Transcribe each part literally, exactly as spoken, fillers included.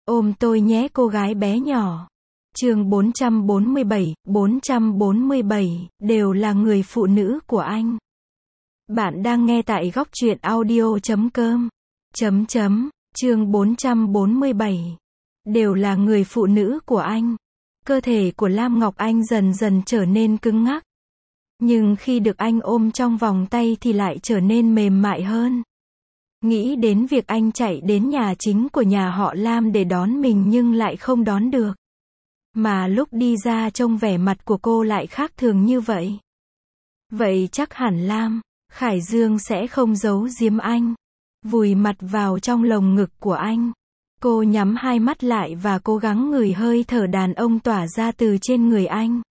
Ôm tôi nhé cô gái bé nhỏ. Chương bốn trăm bốn mươi bảy, bốn trăm bốn mươi bảy, đều là người phụ nữ của anh. Bạn đang nghe tại góc truyện audio chấm com. Chấm chấm, chương bốn trăm bốn mươi bảy. Đều là người phụ nữ của anh. Cơ thể của Lam Ngọc Anh dần dần trở nên cứng ngắc. Nhưng khi được anh ôm trong vòng tay thì lại trở nên mềm mại hơn. Nghĩ đến việc anh chạy đến nhà chính của nhà họ Lam để đón mình nhưng lại không đón được. Mà lúc đi ra trông vẻ mặt của cô lại khác thường như vậy. Vậy chắc hẳn Lam Khải Dương sẽ không giấu giếm anh. Vùi mặt vào trong lồng ngực của anh. Cô nhắm hai mắt lại và cố gắng ngửi hơi thở đàn ông tỏa ra từ trên người anh.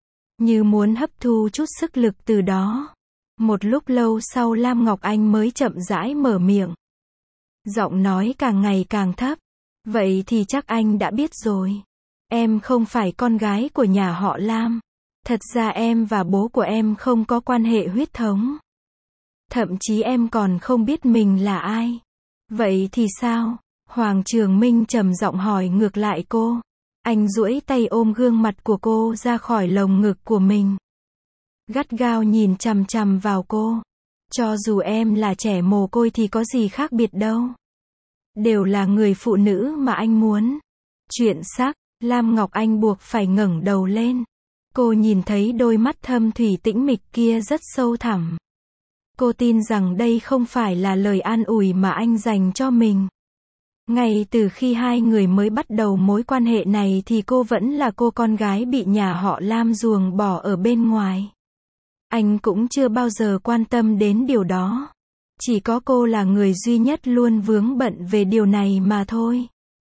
Như muốn hấp thu chút sức lực từ đó. Một lúc lâu sau Lam Ngọc Anh mới chậm rãi mở miệng. Giọng nói càng ngày càng thấp. Vậy thì chắc anh đã biết rồi. Em không phải con gái của nhà họ Lam. Thật ra em và bố của em không có quan hệ huyết thống. Thậm chí em còn không biết mình là ai. Vậy thì sao? Hoàng Trường Minh trầm giọng hỏi ngược lại cô. Anh duỗi tay ôm gương mặt của cô ra khỏi lồng ngực của mình. Gắt gao nhìn chằm chằm vào cô. Cho dù em là trẻ mồ côi thì có gì khác biệt đâu. Đều là người phụ nữ mà anh muốn. Chuyện sắc, Lam Ngọc Anh buộc phải ngẩng đầu lên. Cô nhìn thấy đôi mắt thâm thủy tĩnh mịch kia rất sâu thẳm. Cô tin rằng đây không phải là lời an ủi mà anh dành cho mình. Ngay từ khi hai người mới bắt đầu mối quan hệ này thì cô vẫn là cô con gái bị nhà họ Lam ruồng bỏ ở bên ngoài. Anh cũng chưa bao giờ quan tâm đến điều đó. Chỉ có cô là người duy nhất luôn vướng bận về điều này mà thôi.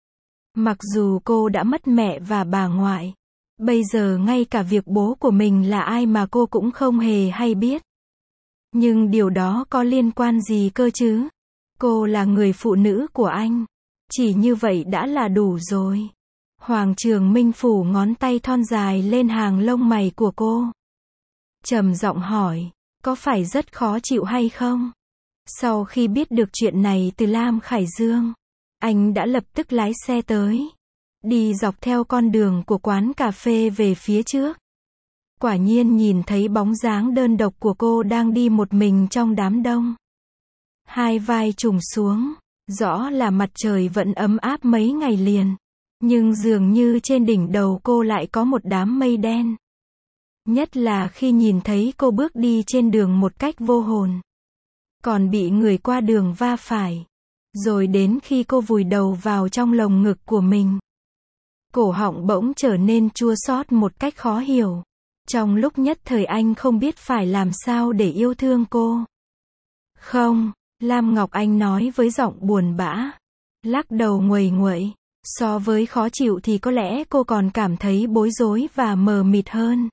Mặc dù cô đã mất mẹ và bà ngoại. Bây giờ ngay cả việc bố của mình là ai mà cô cũng không hề hay biết. Nhưng điều đó có liên quan gì cơ chứ? Cô là người phụ nữ của anh. Chỉ như vậy đã là đủ rồi. Hoàng Trường Minh phủ ngón tay thon dài lên hàng lông mày của cô. Trầm giọng hỏi, có phải rất khó chịu hay không? Sau khi biết được chuyện này từ Lam Khải Dương, anh đã lập tức lái xe tới. Đi dọc theo con đường của quán cà phê về phía trước. Quả nhiên nhìn thấy bóng dáng đơn độc của cô đang đi một mình trong đám đông. Hai vai trùng xuống. Rõ là mặt trời vẫn ấm áp mấy ngày liền. Nhưng dường như trên đỉnh đầu cô lại có một đám mây đen. Nhất là khi nhìn thấy cô bước đi trên đường một cách vô hồn. Còn bị người qua đường va phải. Rồi đến khi cô vùi đầu vào trong lồng ngực của mình. Cổ họng bỗng trở nên chua xót một cách khó hiểu. Trong lúc nhất thời anh không biết phải làm sao để yêu thương cô. Không, Lam Ngọc Anh nói với giọng buồn bã. Lắc đầu nguầy nguậy. So với khó chịu thì có lẽ cô còn cảm thấy bối rối và mờ mịt hơn.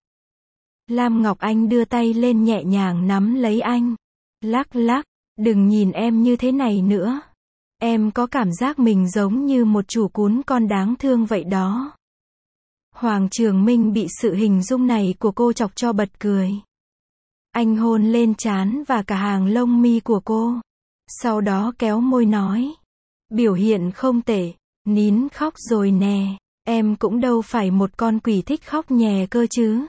Lam Ngọc Anh đưa tay lên nhẹ nhàng nắm lấy anh. Lắc lắc, đừng nhìn em như thế này nữa. Em có cảm giác mình giống như một chủ cún con đáng thương vậy đó. Hoàng Trường Minh bị sự hình dung này của cô chọc cho bật cười. Anh hôn lên trán và cả hàng lông mi của cô. Sau đó kéo môi nói. Biểu hiện không tệ, nín khóc rồi nè. Em cũng đâu phải một con quỷ thích khóc nhè cơ chứ.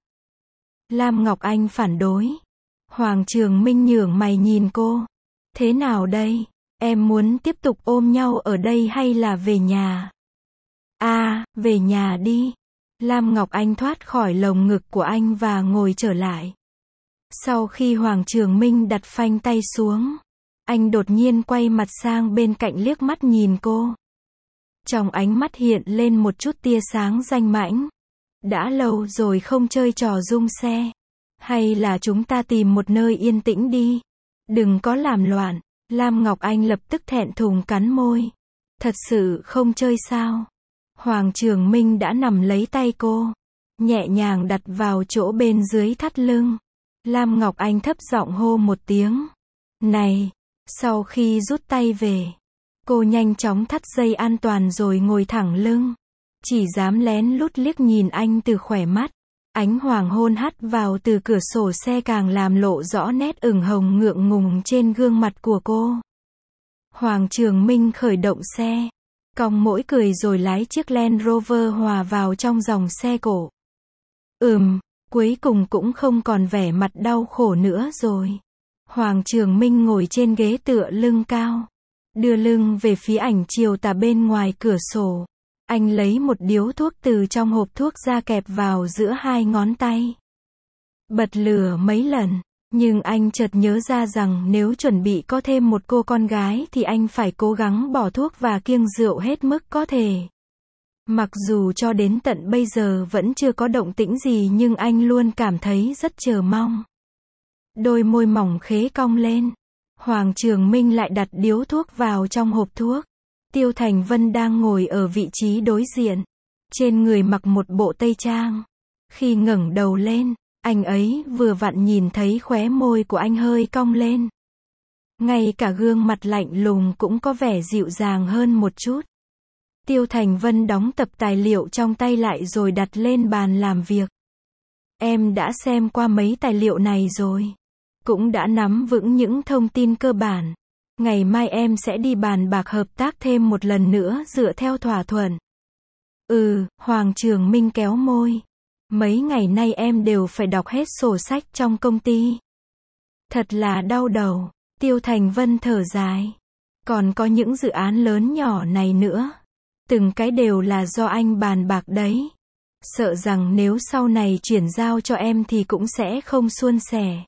Lam Ngọc Anh phản đối. Hoàng Trường Minh nhướng mày nhìn cô. Thế nào đây? Em muốn tiếp tục ôm nhau ở đây hay là về nhà? À, về nhà đi. Lam Ngọc Anh thoát khỏi lồng ngực của anh và ngồi trở lại. Sau khi Hoàng Trường Minh đặt phanh tay xuống, anh đột nhiên quay mặt sang bên cạnh liếc mắt nhìn cô. Trong ánh mắt hiện lên một chút tia sáng danh mãnh. Đã lâu rồi không chơi trò rung xe. Hay là chúng ta tìm một nơi yên tĩnh đi. Đừng có làm loạn. Lam Ngọc Anh lập tức thẹn thùng cắn môi. Thật sự không chơi sao? Hoàng Trường Minh đã nắm lấy tay cô. Nhẹ nhàng đặt vào chỗ bên dưới thắt lưng. Lam Ngọc Anh thấp giọng hô một tiếng. Này! Sau khi rút tay về, cô nhanh chóng thắt dây an toàn rồi ngồi thẳng lưng. Chỉ dám lén lút liếc nhìn anh từ khóe mắt. Ánh hoàng hôn hắt vào từ cửa sổ xe càng làm lộ rõ nét ửng hồng ngượng ngùng trên gương mặt của cô. Hoàng Trường Minh khởi động xe. cong mỗi cười rồi lái chiếc Land Rover hòa vào trong dòng xe cổ. Ừm, cuối cùng cũng không còn vẻ mặt đau khổ nữa rồi. Hoàng Trường Minh ngồi trên ghế tựa lưng cao, đưa lưng về phía ảnh chiều tà bên ngoài cửa sổ. Anh lấy một điếu thuốc từ trong hộp thuốc ra kẹp vào giữa hai ngón tay. Bật lửa mấy lần, nhưng anh chợt nhớ ra rằng nếu chuẩn bị có thêm một cô con gái thì anh phải cố gắng bỏ thuốc và kiêng rượu hết mức có thể. Mặc dù cho đến tận bây giờ vẫn chưa có động tĩnh gì nhưng anh luôn cảm thấy rất chờ mong. Đôi môi mỏng khế cong lên. Hoàng Trường Minh lại đặt điếu thuốc vào trong hộp thuốc. Tiêu Thành Vân đang ngồi ở vị trí đối diện. Trên người mặc một bộ tây trang. Khi ngẩng đầu lên, anh ấy vừa vặn nhìn thấy khóe môi của anh hơi cong lên. Ngay cả gương mặt lạnh lùng cũng có vẻ dịu dàng hơn một chút. Tiêu Thành Vân đóng tập tài liệu trong tay lại rồi đặt lên bàn làm việc. Em đã xem qua mấy tài liệu này rồi. Cũng đã nắm vững những thông tin cơ bản. Ngày mai em sẽ đi bàn bạc hợp tác thêm một lần nữa dựa theo thỏa thuận. Ừ, Hoàng Trường Minh kéo môi. Mấy ngày nay em đều phải đọc hết sổ sách trong công ty. Thật là đau đầu. Tiêu Thành Vân thở dài. Còn có những dự án lớn nhỏ này nữa. Từng cái đều là do anh bàn bạc đấy. Sợ rằng nếu sau này chuyển giao cho em thì cũng sẽ không suôn sẻ.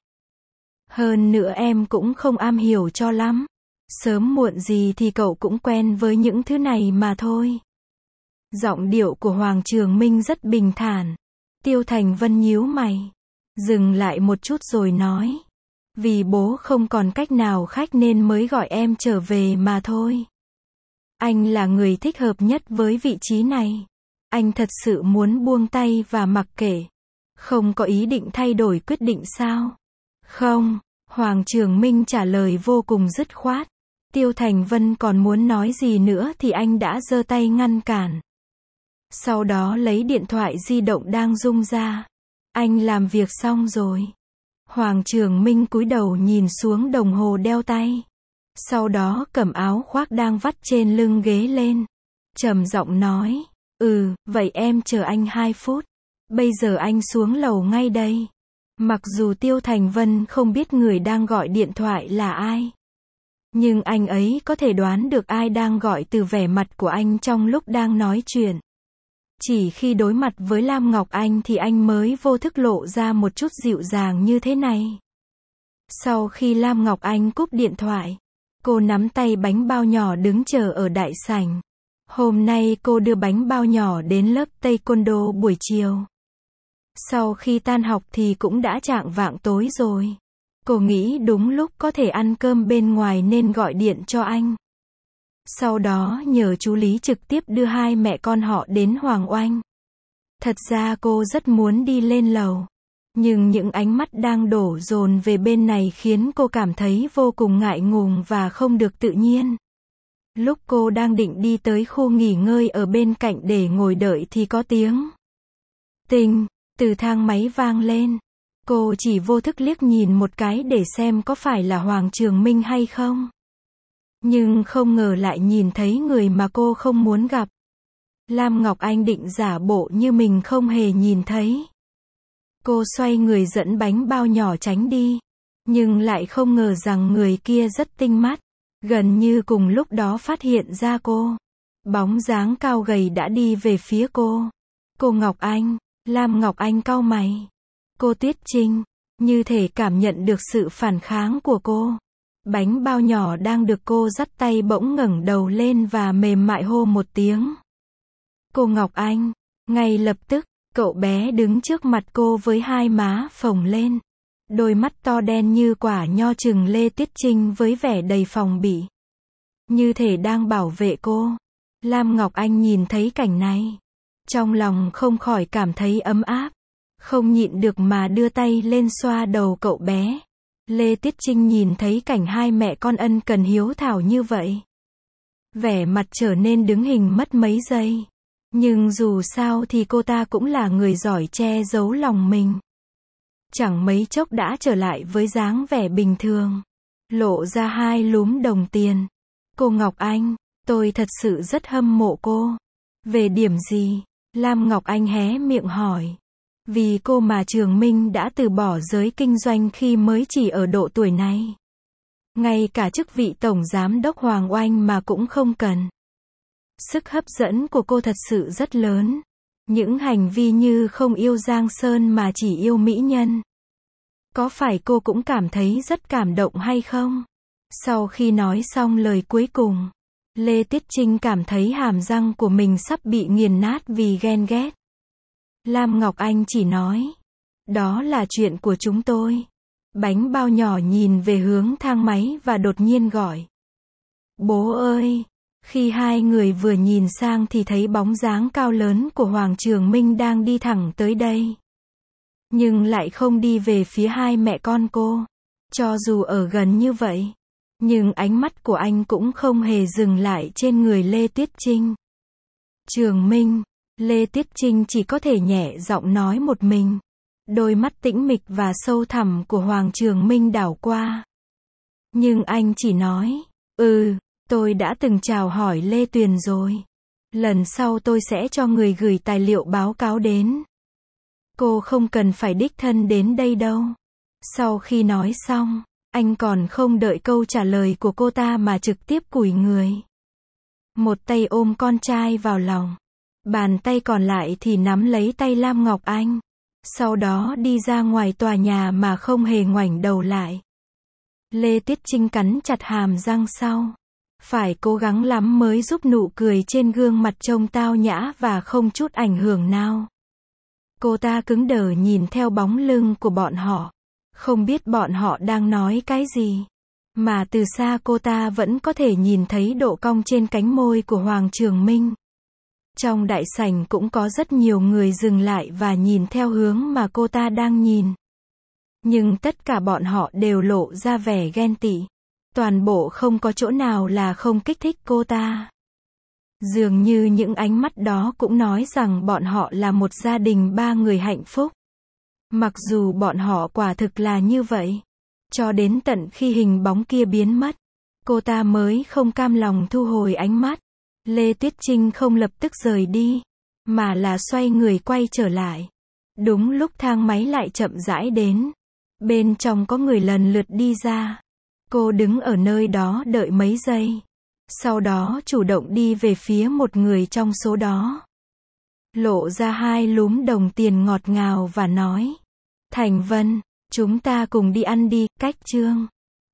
Hơn nữa em cũng không am hiểu cho lắm. Sớm muộn gì thì cậu cũng quen với những thứ này mà thôi. Giọng điệu của Hoàng Trường Minh rất bình thản. Tiêu Thành Vân nhíu mày. Dừng lại một chút rồi nói. Vì bố không còn cách nào khác nên mới gọi em trở về mà thôi. Anh là người thích hợp nhất với vị trí này. Anh thật sự muốn buông tay và mặc kệ. Không có ý định thay đổi quyết định sao? Không, Hoàng Trường Minh trả lời vô cùng dứt khoát. Tiêu Thành Vân còn muốn nói gì nữa thì anh đã giơ tay ngăn cản. Sau đó lấy điện thoại di động đang rung ra. Anh làm việc xong rồi. Hoàng Trường Minh cúi đầu nhìn xuống đồng hồ đeo tay. Sau đó cầm áo khoác đang vắt trên lưng ghế lên. Trầm giọng nói. Ừ, vậy em chờ anh hai phút. Bây giờ anh xuống lầu ngay đây. Mặc dù Tiêu Thành Vân không biết người đang gọi điện thoại là ai. Nhưng anh ấy có thể đoán được ai đang gọi từ vẻ mặt của anh trong lúc đang nói chuyện. Chỉ khi đối mặt với Lam Ngọc Anh thì anh mới vô thức lộ ra một chút dịu dàng như thế này. Sau khi Lam Ngọc Anh cúp điện thoại, cô nắm tay bánh bao nhỏ đứng chờ ở đại sảnh. Hôm nay cô đưa bánh bao nhỏ đến lớp Taekwondo buổi chiều. Sau khi tan học thì cũng đã chạng vạng tối rồi. Cô nghĩ đúng lúc có thể ăn cơm bên ngoài nên gọi điện cho anh. Sau đó nhờ chú Lý trực tiếp đưa hai mẹ con họ đến Hoàng Oanh. Thật ra cô rất muốn đi lên lầu. Nhưng những ánh mắt đang đổ dồn về bên này khiến cô cảm thấy vô cùng ngại ngùng và không được tự nhiên. Lúc cô đang định đi tới khu nghỉ ngơi ở bên cạnh để ngồi đợi thì có tiếng tinh từ thang máy vang lên. Cô chỉ vô thức liếc nhìn một cái để xem có phải là Hoàng Trường Minh hay không. Nhưng không ngờ lại nhìn thấy người mà cô không muốn gặp. Lam Ngọc Anh định giả bộ như mình không hề nhìn thấy. Cô xoay người dẫn bánh bao nhỏ tránh đi. Nhưng lại không ngờ rằng người kia rất tinh mắt. Gần như cùng lúc đó phát hiện ra cô. Bóng dáng cao gầy đã đi về phía cô. Cô Ngọc Anh. Lam Ngọc Anh cau mày. Cô Tuyết Trinh. Như thể cảm nhận được sự phản kháng của cô. Bánh bao nhỏ đang được cô dắt tay bỗng ngẩng đầu lên và mềm mại hô một tiếng. Cô Ngọc Anh. Ngay lập tức, cậu bé đứng trước mặt cô với hai má phồng lên. Đôi mắt to đen như quả nho trừng Lê Tuyết Trinh với vẻ đầy phòng bị. Như thể đang bảo vệ cô. Lam Ngọc Anh nhìn thấy cảnh này. Trong lòng không khỏi cảm thấy ấm áp. Không nhịn được mà đưa tay lên xoa đầu cậu bé. Lê Tuyết Trinh nhìn thấy cảnh hai mẹ con ân cần hiếu thảo như vậy. Vẻ mặt trở nên đứng hình mất mấy giây. Nhưng dù sao thì cô ta cũng là người giỏi che giấu lòng mình. Chẳng mấy chốc đã trở lại với dáng vẻ bình thường. Lộ ra hai lúm đồng tiền. Cô Ngọc Anh, Tôi thật sự rất hâm mộ cô. Về điểm gì? Lam Ngọc Anh hé miệng hỏi. Vì cô mà Trường Minh đã từ bỏ giới kinh doanh khi mới chỉ ở độ tuổi này. Ngay cả chức vị tổng giám đốc Hoàng Oanh mà cũng không cần. Sức hấp dẫn của cô thật sự rất lớn. Những hành vi như không yêu Giang Sơn mà chỉ yêu mỹ nhân. Có phải cô cũng cảm thấy rất cảm động hay không? Sau khi nói xong lời cuối cùng, Lê Tiết Trinh cảm thấy hàm răng của mình sắp bị nghiền nát vì ghen ghét. Lam Ngọc Anh chỉ nói, đó là chuyện của chúng tôi. Bánh bao nhỏ nhìn về hướng thang máy và đột nhiên gọi. Bố ơi! Khi hai người vừa nhìn sang thì thấy bóng dáng cao lớn của Hoàng Trường Minh đang đi thẳng tới đây. Nhưng lại không đi về phía hai mẹ con cô. Cho dù ở gần như vậy, nhưng ánh mắt của anh cũng không hề dừng lại trên người Lê Tiết Trinh. Trường Minh, Lê Tiết Trinh chỉ có thể nhẹ giọng nói một mình. Đôi mắt tĩnh mịch và sâu thẳm của Hoàng Trường Minh đảo qua. Nhưng anh chỉ nói, ừ, tôi đã từng chào hỏi Lê Tuyền rồi. Lần sau tôi sẽ cho người gửi tài liệu báo cáo đến. Cô không cần phải đích thân đến đây đâu. Sau khi nói xong, anh còn không đợi câu trả lời của cô ta mà trực tiếp cúi người. Một tay ôm con trai vào lòng. Bàn tay còn lại thì nắm lấy tay Lam Ngọc Anh. Sau đó đi ra ngoài tòa nhà mà không hề ngoảnh đầu lại. Lê Tiết Trinh cắn chặt hàm răng sau. Phải cố gắng lắm mới giúp nụ cười trên gương mặt trông tao nhã và không chút ảnh hưởng nào. Cô ta cứng đờ nhìn theo bóng lưng của bọn họ. Không biết bọn họ đang nói cái gì. Mà từ xa cô ta vẫn có thể nhìn thấy độ cong trên cánh môi của Hoàng Trường Minh. Trong đại sảnh cũng có rất nhiều người dừng lại và nhìn theo hướng mà cô ta đang nhìn. Nhưng tất cả bọn họ đều lộ ra vẻ ghen tị. Toàn bộ không có chỗ nào là không kích thích cô ta. Dường như những ánh mắt đó cũng nói rằng bọn họ là một gia đình ba người hạnh phúc. Mặc dù bọn họ quả thực là như vậy. Cho đến tận khi hình bóng kia biến mất, cô ta mới không cam lòng thu hồi ánh mắt. Lê Tuyết Trinh không lập tức rời đi, mà là xoay người quay trở lại. Đúng lúc thang máy lại chậm rãi đến. Bên trong có người lần lượt đi ra. Cô đứng ở nơi đó đợi mấy giây. Sau đó chủ động đi về phía một người trong số đó. Lộ ra hai lúm đồng tiền ngọt ngào và nói. Thành Vân, chúng ta cùng đi ăn đi, cách Trương.